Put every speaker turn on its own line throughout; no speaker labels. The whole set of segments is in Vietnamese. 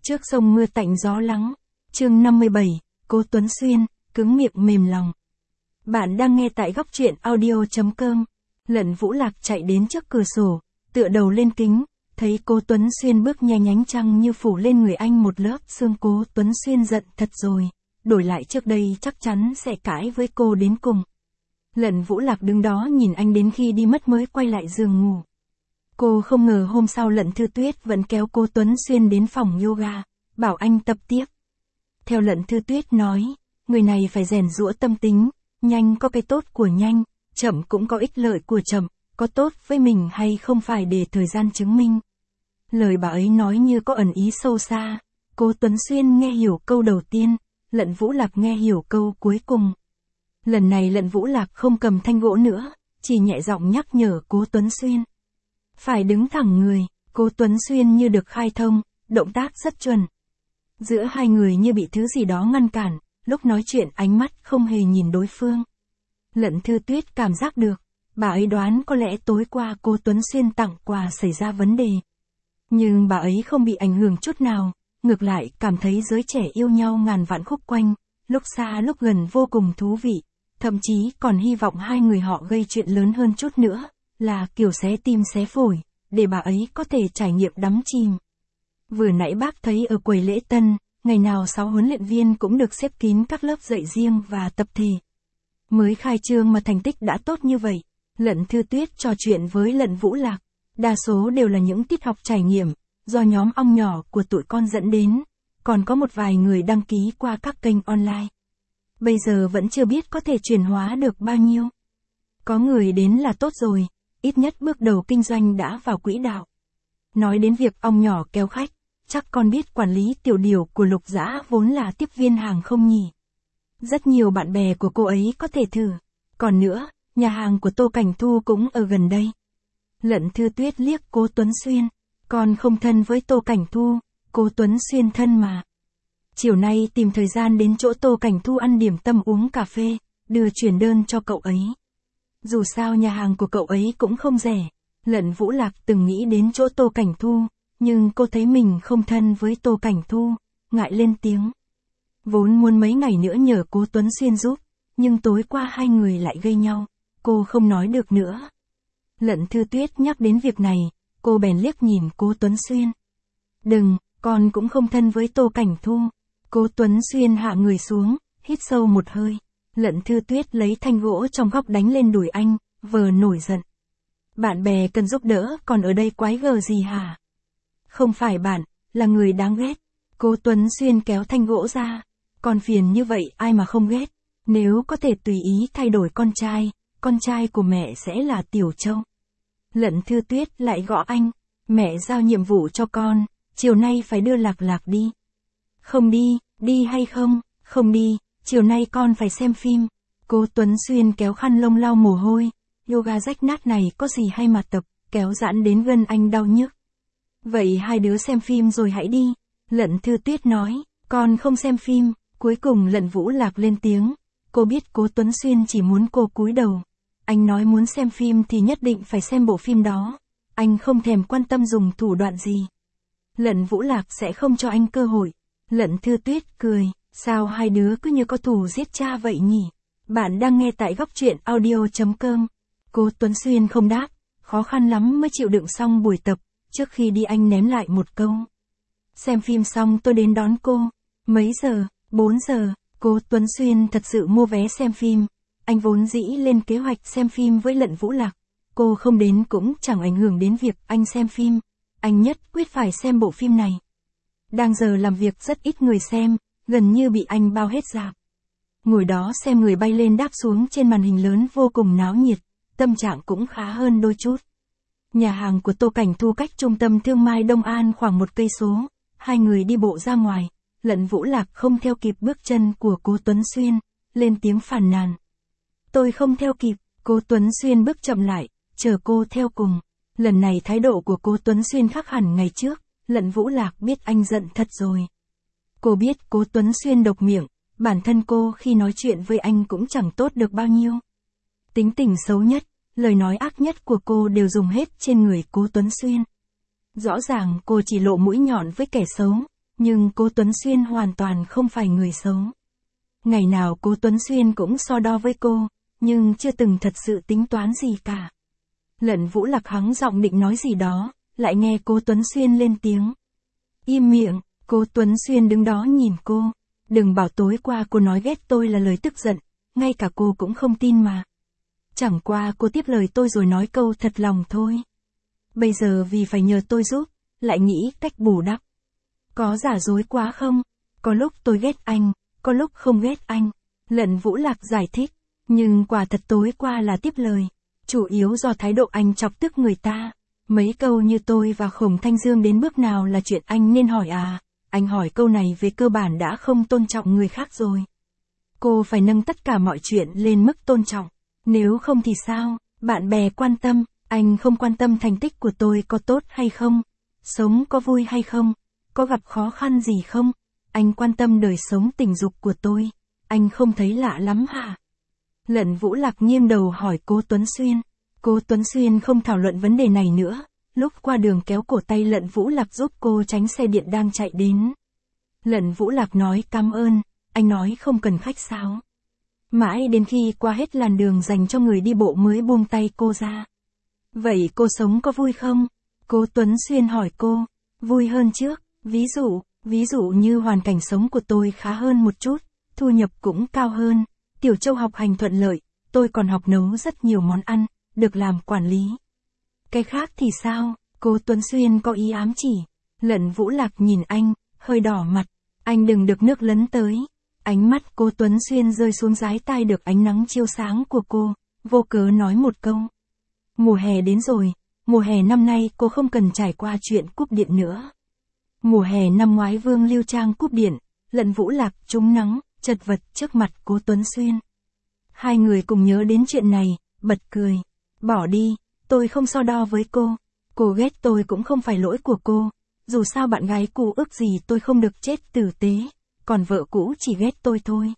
Trước sông mưa tạnh gió lắng. Chương 57, Cố Tuấn Xuyên, cứng miệng mềm lòng. Bạn đang nghe tại góc truyện audio.com. Lận Vũ Lạc chạy đến trước cửa sổ, tựa đầu lên kính, thấy Cố Tuấn Xuyên bước nhanh, ánh trăng như phủ lên người anh một lớp sương. Cố Tuấn Xuyên giận thật rồi, đổi lại trước đây chắc chắn sẽ cãi với cô đến cùng. Lận Vũ Lạc đứng đó nhìn anh đến khi đi mất mới quay lại giường ngủ. Cô không ngờ hôm sau Lận Thư Tuyết vẫn kéo Cố Tuấn Xuyên đến phòng yoga, bảo anh tập tiếp. Theo Lận Thư Tuyết nói, người này phải rèn giũa tâm tính, nhanh có cái tốt của nhanh, chậm cũng có ích lợi của chậm, có tốt với mình hay không phải để thời gian chứng minh. Lời bà ấy nói như có ẩn ý sâu xa. Cố Tuấn Xuyên nghe hiểu câu đầu tiên, Lận Vũ Lạc nghe hiểu câu cuối cùng. Lần này Lận Vũ Lạc không cầm thanh gỗ nữa, chỉ nhẹ giọng nhắc nhở Cố Tuấn Xuyên. Phải đứng thẳng người. Cố Tuấn Xuyên như được khai thông, động tác rất chuẩn. Giữa hai người như bị thứ gì đó ngăn cản, lúc nói chuyện ánh mắt không hề nhìn đối phương. Lận Thư Tuyết cảm giác được, bà ấy đoán có lẽ tối qua Cố Tuấn Xuyên tặng quà xảy ra vấn đề. Nhưng bà ấy không bị ảnh hưởng chút nào, ngược lại cảm thấy giới trẻ yêu nhau ngàn vạn khúc quanh, lúc xa lúc gần vô cùng thú vị, thậm chí còn hy vọng hai người họ gây chuyện lớn hơn chút nữa, là kiểu xé tim xé phổi, để bà ấy có thể trải nghiệm đắm chìm. Vừa nãy bác thấy ở quầy lễ tân, ngày nào 6 huấn luyện viên cũng được xếp kín các lớp dạy riêng và tập thể. Mới khai trương mà thành tích đã tốt như vậy. Lận Thư Tuyết trò chuyện với Lận Vũ Lạc, đa số đều là những tiết học trải nghiệm, do nhóm ong nhỏ của tụi con dẫn đến, còn có một vài người đăng ký qua các kênh online. Bây giờ vẫn chưa biết có thể chuyển hóa được bao nhiêu. Có người đến là tốt rồi, ít nhất bước đầu kinh doanh đã vào quỹ đạo. Nói đến việc ong nhỏ kéo khách, chắc con biết quản lý tiểu điều của Lục Dã vốn là tiếp viên hàng không nhỉ? Rất nhiều bạn bè của cô ấy có thể thử. Còn nữa, nhà hàng của Tô Cảnh Thu cũng ở gần đây. Lận Thư Tuyết liếc Cố Tuấn Xuyên. Con không thân với Tô Cảnh Thu, Cố Tuấn Xuyên thân mà. Chiều nay tìm thời gian đến chỗ Tô Cảnh Thu ăn điểm tâm uống cà phê, đưa chuyển đơn cho cậu ấy. Dù sao nhà hàng của cậu ấy cũng không rẻ. Lận Vũ Lạc từng nghĩ đến chỗ Tô Cảnh Thu, nhưng cô thấy mình không thân với Tô Cảnh Thu, ngại lên tiếng. Vốn muốn mấy ngày nữa nhờ Cố Tuấn Xuyên giúp, nhưng tối qua hai người lại gây nhau, cô không nói được nữa. Lận Thư Tuyết nhắc đến việc này, cô bèn liếc nhìn Cố Tuấn Xuyên. Đừng, con cũng không thân với Tô Cảnh Thu. Cố Tuấn Xuyên hạ người xuống, hít sâu một hơi. Lận Thư Tuyết lấy thanh gỗ trong góc đánh lên đùi anh, vờ nổi giận. Bạn bè cần giúp đỡ, còn ở đây quái gở gì hả? Không phải bạn, là người đáng ghét. Cố Tuấn Xuyên kéo thanh gỗ ra. Con phiền như vậy ai mà không ghét. Nếu có thể tùy ý thay đổi con trai của mẹ sẽ là Tiểu Châu. Lận Thư Tuyết lại gõ anh. Mẹ giao nhiệm vụ cho con, chiều nay phải đưa Lạc Lạc đi. Không đi, đi hay không? Không đi, chiều nay con phải xem phim. Cố Tuấn Xuyên kéo khăn lông lau mồ hôi. Yoga rách nát này có gì hay mà tập, kéo giãn đến gân anh đau nhức. Vậy hai đứa xem phim rồi hãy đi. Lận Thư Tuyết nói, con không xem phim. Cuối cùng Lận Vũ Lạc lên tiếng. Cô biết Cố Tuấn Xuyên chỉ muốn cô cúi đầu. Anh nói muốn xem phim thì nhất định phải xem bộ phim đó. Anh không thèm quan tâm dùng thủ đoạn gì. Lận Vũ Lạc sẽ không cho anh cơ hội. Lận Thư Tuyết cười, sao hai đứa cứ như có thù giết cha vậy nhỉ? Bạn đang nghe tại góc truyện audio.com. Cố Tuấn Xuyên không đáp, khó khăn lắm mới chịu đựng xong buổi tập. Trước khi đi anh ném lại một câu. Xem phim xong tôi đến đón cô. Mấy giờ? 4 giờ. Cố Tuấn Xuyên thật sự mua vé xem phim. Anh vốn dĩ lên kế hoạch xem phim với Lận Vũ Lạc. Cô không đến cũng chẳng ảnh hưởng đến việc anh xem phim. Anh nhất quyết phải xem bộ phim này. Đang giờ làm việc rất ít người xem, gần như bị anh bao hết rạp. Ngồi đó xem người bay lên đáp xuống trên màn hình lớn vô cùng náo nhiệt, tâm trạng cũng khá hơn đôi chút. Nhà hàng của Tô Cảnh Thu cách trung tâm thương mại Đông An khoảng 1 cây số, hai người đi bộ ra ngoài. Lận Vũ Lạc không theo kịp bước chân của Cố Tuấn Xuyên, lên tiếng phàn nàn. Tôi không theo kịp. Cố Tuấn Xuyên bước chậm lại, chờ cô theo cùng. Lần này thái độ của Cố Tuấn Xuyên khác hẳn ngày trước. Lận Vũ Lạc biết anh giận thật rồi. Cô biết Cố Tuấn Xuyên độc miệng, bản thân cô khi nói chuyện với anh cũng chẳng tốt được bao nhiêu. Tính tình xấu nhất, lời nói ác nhất của cô đều dùng hết trên người Cố Tuấn Xuyên. Rõ ràng cô chỉ lộ mũi nhọn với kẻ xấu, nhưng cố Tuấn Xuyên hoàn toàn không phải người xấu. Ngày nào cố Tuấn Xuyên cũng so đo với cô, nhưng chưa từng thật sự tính toán gì cả. Lận Vũ Lạc hắng giọng định nói gì đó, lại nghe cố Tuấn Xuyên lên tiếng. Im miệng, cố Tuấn Xuyên đứng đó nhìn cô. Đừng bảo tối qua cô nói ghét tôi là lời tức giận, ngay cả cô cũng không tin mà. Chẳng qua cô tiếp lời tôi rồi nói câu thật lòng thôi. Bây giờ vì phải nhờ tôi giúp, lại nghĩ cách bù đắp. Có giả dối quá không? Có lúc tôi ghét anh, có lúc không ghét anh. Lận Vũ Lạc giải thích, nhưng quả thật tối qua là tiếp lời. Chủ yếu do thái độ anh chọc tức người ta. Mấy câu như tôi và Khổng Thanh Dương đến bước nào là chuyện anh nên hỏi à. Anh hỏi câu này về cơ bản đã không tôn trọng người khác rồi. Cô phải nâng tất cả mọi chuyện lên mức tôn trọng. Nếu không thì sao? Bạn bè quan tâm, anh không quan tâm thành tích của tôi có tốt hay không? Sống có vui hay không? Có gặp khó khăn gì không? Anh quan tâm đời sống tình dục của tôi. Anh không thấy lạ lắm hả? Lận Vũ Lạc nghiêng đầu hỏi cố Tuấn Xuyên. Cố Tuấn Xuyên không thảo luận vấn đề này nữa. Lúc qua đường kéo cổ tay Lận Vũ Lạc giúp cô tránh xe điện đang chạy đến. Lận Vũ Lạc nói cảm ơn, anh nói không cần khách sáo. Mãi đến khi qua hết làn đường dành cho người đi bộ mới buông tay cô ra. Vậy cô sống có vui không? Cố Tuấn Xuyên hỏi cô. Vui hơn trước, ví dụ như hoàn cảnh sống của tôi khá hơn một chút, thu nhập cũng cao hơn, Tiểu Châu học hành thuận lợi, tôi còn học nấu rất nhiều món ăn, được làm quản lý. Cái khác thì sao? Cố Tuấn Xuyên có ý ám chỉ. Lận Vũ Lạc nhìn anh, hơi đỏ mặt. Anh đừng được nước lấn tới. Ánh mắt cố Tuấn Xuyên rơi xuống dái tai được ánh nắng chiếu sáng của cô, vô cớ nói một câu. Mùa hè đến rồi, mùa hè năm nay cô không cần trải qua chuyện cúp điện nữa. Mùa hè năm ngoái Vương Lưu Trang cúp điện, Lận Vũ Lạc trúng nắng, chật vật trước mặt cố Tuấn Xuyên. Hai người cùng nhớ đến chuyện này, bật cười. Bỏ đi, tôi không so đo với cô ghét tôi cũng không phải lỗi của cô. Dù sao bạn gái cũ ước gì tôi không được chết tử tế, còn vợ cũ chỉ ghét tôi thôi.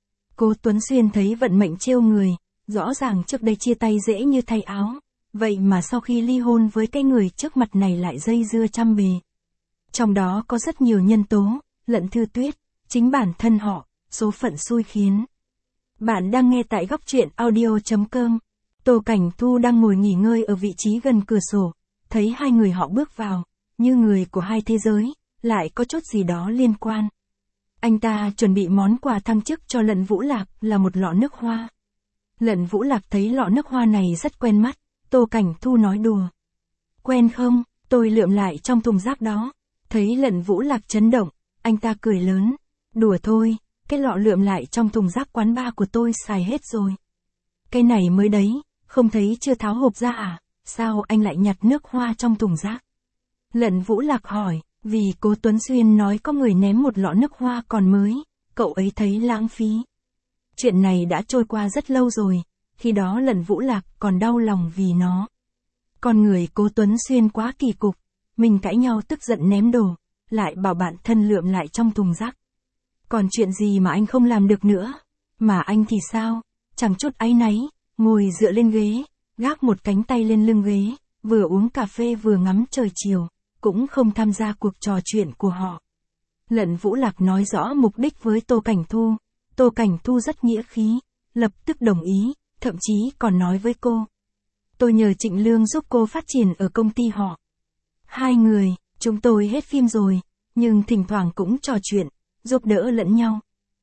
Cố Tuấn Xuyên thấy vận mệnh trêu người, rõ ràng trước đây chia tay dễ như thay áo, vậy mà sau khi ly hôn với cái người trước mặt này lại dây dưa trăm bề. Trong đó có rất nhiều nhân tố, Lận Thư Tuyết, chính bản thân họ, số phận xui khiến. Bạn đang nghe tại góc truyện audio.com. Tô Cảnh Thu đang ngồi nghỉ ngơi ở vị trí gần cửa sổ, thấy hai người họ bước vào, như người của hai thế giới, lại có chút gì đó liên quan. Anh ta chuẩn bị món quà thăng chức cho Lận Vũ Lạc là một lọ nước hoa. Lận Vũ Lạc thấy lọ nước hoa này rất quen mắt, Tô Cảnh Thu nói đùa. Quen không? Tôi lượm lại trong thùng rác đó. Thấy Lận Vũ Lạc chấn động, anh ta cười lớn. Đùa thôi, cái lọ lượm lại trong thùng rác quán bar của tôi xài hết rồi. Cái này mới đấy, không thấy chưa tháo hộp ra à? Sao anh lại nhặt nước hoa trong thùng rác? Lận Vũ Lạc hỏi, vì cố Tuấn Xuyên nói có người ném một lọ nước hoa còn mới, cậu ấy thấy lãng phí. Chuyện này đã trôi qua rất lâu rồi, khi đó Lận Vũ Lạc còn đau lòng vì nó. Con người cố Tuấn Xuyên quá kỳ cục, mình cãi nhau tức giận ném đồ, lại bảo bạn thân lượm lại trong thùng rác. Còn chuyện gì mà anh không làm được nữa? Mà anh thì sao? Chẳng chút áy náy, ngồi dựa lên ghế, gác một cánh tay lên lưng ghế, vừa uống cà phê vừa ngắm trời chiều, cũng không tham gia cuộc trò chuyện của họ. Lận Vũ Lạc nói rõ mục đích với Tô Cảnh Thu. Tô Cảnh Thu rất nghĩa khí, lập tức đồng ý, thậm chí còn nói với cô. Tôi nhờ Trịnh Lương giúp cô phát triển ở công ty họ. Hai người, chúng tôi hết phim rồi, nhưng thỉnh thoảng cũng trò chuyện, giúp đỡ lẫn nhau.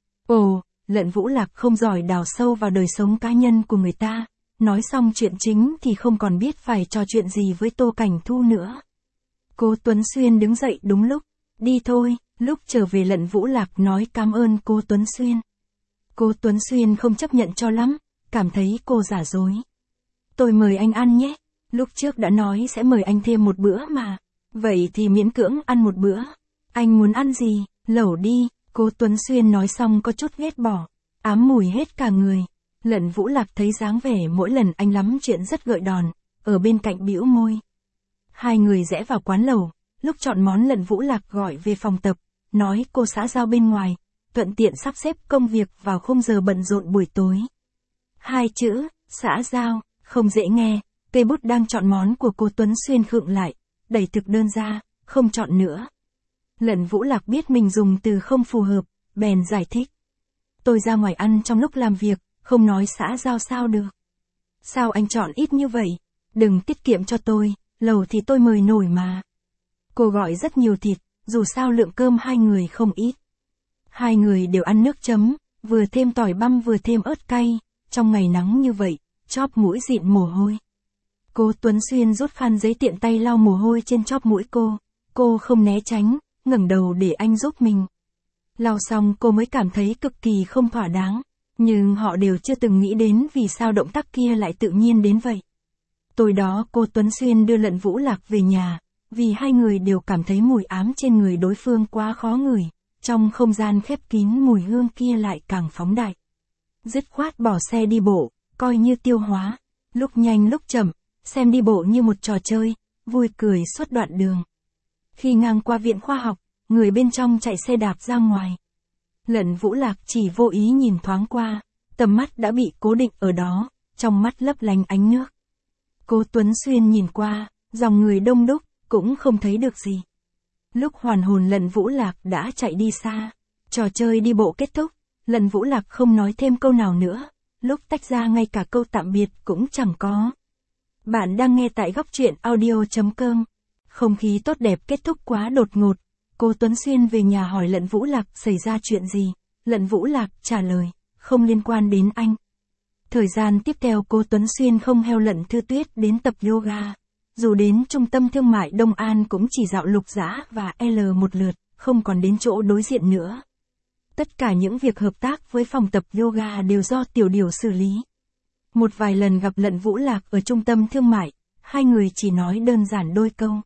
Ồ, Lận Vũ Lạc không giỏi đào sâu vào đời sống cá nhân của người ta, nói xong chuyện chính thì không còn biết phải trò chuyện gì với Tô Cảnh Thu nữa. Cố Tuấn Xuyên đứng dậy đúng lúc, đi thôi, lúc trở về Lận Vũ Lạc nói cảm ơn cố Tuấn Xuyên. Cố Tuấn Xuyên không chấp nhận cho lắm, cảm thấy cô giả dối. Tôi mời anh ăn nhé, lúc trước đã nói sẽ mời anh thêm một bữa mà, vậy thì miễn cưỡng ăn một bữa. Anh muốn ăn gì, lẩu đi, cố Tuấn Xuyên nói xong có chút ghét bỏ, ám mùi hết cả người. Lận Vũ Lạc thấy dáng vẻ mỗi lần anh lắm chuyện rất gợi đòn, ở bên cạnh bĩu môi. Hai người rẽ vào quán lẩu, lúc chọn món Lận Vũ Lạc gọi về phòng tập, nói cô xã giao bên ngoài, thuận tiện sắp xếp công việc vào khung giờ bận rộn buổi tối. Hai chữ, xã giao, không dễ nghe, cây bút đang chọn món của cô Tuấn Xuyên khựng lại, đẩy thực đơn ra, không chọn nữa. Lận Vũ Lạc biết mình dùng từ không phù hợp, bèn giải thích. Tôi ra ngoài ăn trong lúc làm việc, không nói xã giao sao được. Sao anh chọn ít như vậy? Đừng tiết kiệm cho tôi, lẩu thì tôi mời nổi mà. Cô gọi rất nhiều thịt, dù sao lượng cơm hai người không ít. Hai người đều ăn nước chấm, vừa thêm tỏi băm vừa thêm ớt cay, trong ngày nắng như vậy, chóp mũi dịn mồ hôi. Cố Tuấn Xuyên rút khăn giấy tiện tay lau mồ hôi trên chóp mũi cô không né tránh, ngẩng đầu để anh giúp mình. Lau xong cô mới cảm thấy cực kỳ không thỏa đáng, nhưng họ đều chưa từng nghĩ đến vì sao động tác kia lại tự nhiên đến vậy. Tối đó cô Tuấn Xuyên đưa Lận Vũ Lạc về nhà, vì hai người đều cảm thấy mùi ám trên người đối phương quá khó ngửi, trong không gian khép kín mùi hương kia lại càng phóng đại. Dứt khoát bỏ xe đi bộ, coi như tiêu hóa, lúc nhanh lúc chậm, xem đi bộ như một trò chơi, vui cười suốt đoạn đường. Khi ngang qua viện khoa học, người bên trong chạy xe đạp ra ngoài. Lận Vũ Lạc chỉ vô ý nhìn thoáng qua, tầm mắt đã bị cố định ở đó, trong mắt lấp lánh ánh nước. Cố Tuấn Xuyên nhìn qua, dòng người đông đúc, cũng không thấy được gì. Lúc hoàn hồn Lận Vũ Lạc đã chạy đi xa. Trò chơi đi bộ kết thúc, Lận Vũ Lạc không nói thêm câu nào nữa, lúc tách ra ngay cả câu tạm biệt cũng chẳng có. Bạn đang nghe tại góc truyện audio.com. Không khí tốt đẹp kết thúc quá đột ngột. Cố Tuấn Xuyên về nhà hỏi Lận Vũ Lạc xảy ra chuyện gì. Lận Vũ Lạc trả lời, không liên quan đến anh. Thời gian tiếp theo Cố Tuấn Xuyên không theo Lận Thư Tuyết đến tập yoga. Dù đến trung tâm thương mại Đông An cũng chỉ dạo Lục Dã và L một lượt, không còn đến chỗ đối diện nữa. Tất cả những việc hợp tác với phòng tập yoga đều do Tiểu Điểu xử lý. Một vài lần gặp Lận Vũ Lạc ở trung tâm thương mại, hai người chỉ nói đơn giản đôi câu.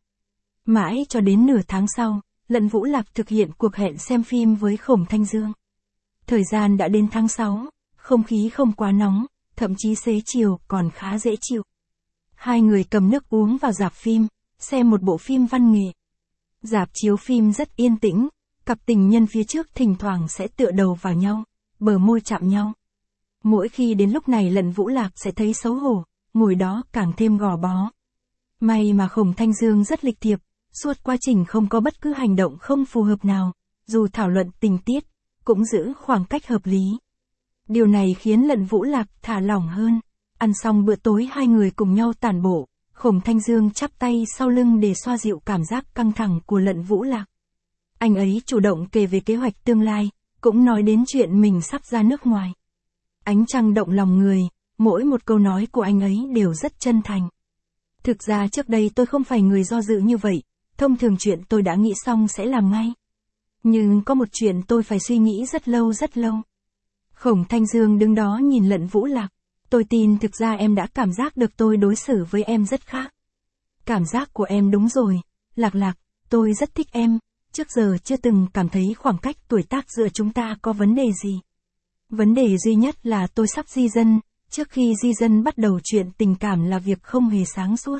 Mãi cho đến nửa tháng sau, Lận Vũ Lạc thực hiện cuộc hẹn xem phim với Khổng Thanh Dương. Thời gian đã đến tháng 6, không khí không quá nóng, thậm chí xế chiều còn khá dễ chịu. Hai người cầm nước uống vào rạp phim, xem một bộ phim văn nghệ. Rạp chiếu phim rất yên tĩnh, cặp tình nhân phía trước thỉnh thoảng sẽ tựa đầu vào nhau, bờ môi chạm nhau. Mỗi khi đến lúc này Lận Vũ Lạc sẽ thấy xấu hổ, ngồi đó càng thêm gò bó. May mà Khổng Thanh Dương rất lịch thiệp, suốt quá trình không có bất cứ hành động không phù hợp nào, dù thảo luận tình tiết, cũng giữ khoảng cách hợp lý. Điều này khiến Lận Vũ Lạc thả lỏng hơn. Ăn xong bữa tối hai người cùng nhau tản bộ, Khổng Thanh Dương chắp tay sau lưng để xoa dịu cảm giác căng thẳng của Lận Vũ Lạc. Anh ấy chủ động kể về kế hoạch tương lai, cũng nói đến chuyện mình sắp ra nước ngoài. Ánh trăng động lòng người, mỗi một câu nói của anh ấy đều rất chân thành. Thực ra trước đây tôi không phải người do dự như vậy, thông thường chuyện tôi đã nghĩ xong sẽ làm ngay. Nhưng có một chuyện tôi phải suy nghĩ rất lâu rất lâu. Khổng Thanh Dương đứng đó nhìn Lận Vũ Lạc. Tôi tin thực ra em đã cảm giác được tôi đối xử với em rất khác. Cảm giác của em đúng rồi, Lạc Lạc, tôi rất thích em, trước giờ chưa từng cảm thấy khoảng cách tuổi tác giữa chúng ta có vấn đề gì. Vấn đề duy nhất là tôi sắp di dân, trước khi di dân bắt đầu chuyện tình cảm là việc không hề sáng suốt.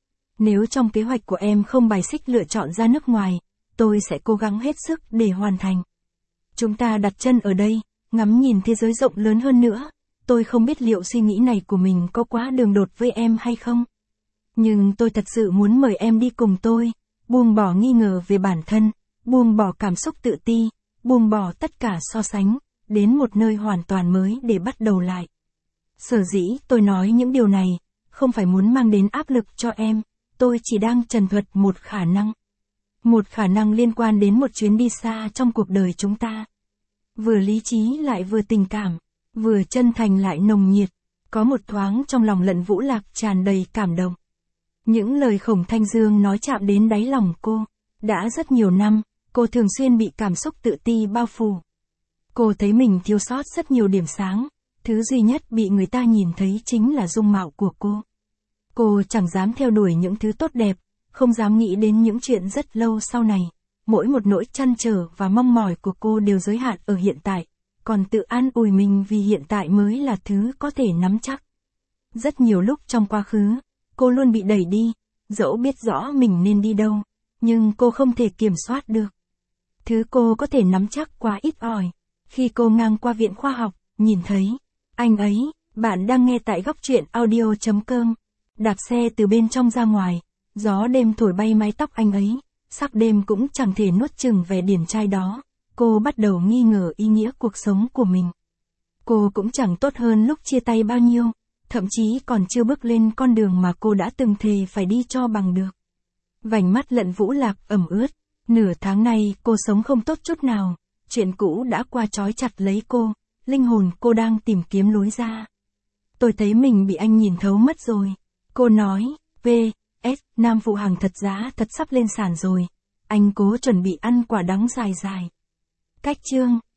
Nếu trong kế hoạch của em không bài xích lựa chọn ra nước ngoài, tôi sẽ cố gắng hết sức để hoàn thành. Chúng ta đặt chân ở đây, ngắm nhìn thế giới rộng lớn hơn nữa. Tôi không biết liệu suy nghĩ này của mình có quá đường đột với em hay không. Nhưng tôi thật sự muốn mời em đi cùng tôi, buông bỏ nghi ngờ về bản thân, buông bỏ cảm xúc tự ti, buông bỏ tất cả so sánh, đến một nơi hoàn toàn mới để bắt đầu lại. Sở dĩ tôi nói những điều này, không phải muốn mang đến áp lực cho em, tôi chỉ đang trần thuật một khả năng. Một khả năng liên quan đến một chuyến đi xa trong cuộc đời chúng ta. Vừa lý trí lại vừa tình cảm. Vừa chân thành lại nồng nhiệt, có một thoáng trong lòng Lận Vũ Lạc tràn đầy cảm động. Những lời Khổng Thanh Dương nói chạm đến đáy lòng cô. Đã rất nhiều năm, cô thường xuyên bị cảm xúc tự ti bao phủ. Cô thấy mình thiếu sót rất nhiều điểm sáng, thứ duy nhất bị người ta nhìn thấy chính là dung mạo của cô. Cô chẳng dám theo đuổi những thứ tốt đẹp, không dám nghĩ đến những chuyện rất lâu sau này. Mỗi một nỗi trăn trở và mong mỏi của cô đều giới hạn ở hiện tại. Còn tự an ủi mình vì hiện tại mới là thứ có thể nắm chắc. Rất nhiều lúc trong quá khứ, cô luôn bị đẩy đi, dẫu biết rõ mình nên đi đâu, nhưng cô không thể kiểm soát được. Thứ cô có thể nắm chắc quá ít ỏi. Khi cô ngang qua viện khoa học, nhìn thấy anh ấy. Bạn đang nghe tại góc truyện audio.com. Đạp xe từ bên trong ra ngoài, gió đêm thổi bay mái tóc anh ấy, sắc đêm cũng chẳng thể nuốt chửng vẻ điển trai đó. Cô bắt đầu nghi ngờ ý nghĩa cuộc sống của mình. Cô cũng chẳng tốt hơn lúc chia tay bao nhiêu, thậm chí còn chưa bước lên con đường mà cô đã từng thề phải đi cho bằng được. Vành mắt Lận Vũ Lạc ẩm ướt, nửa tháng nay cô sống không tốt chút nào, chuyện cũ đã qua trói chặt lấy cô, linh hồn cô đang tìm kiếm lối ra. Tôi thấy mình bị anh nhìn thấu mất rồi. Cô nói, V.S. Nam Phụ Hàng thật giá thật sắp lên sàn rồi. Anh cố chuẩn bị ăn quả đắng dài dài. Cách chương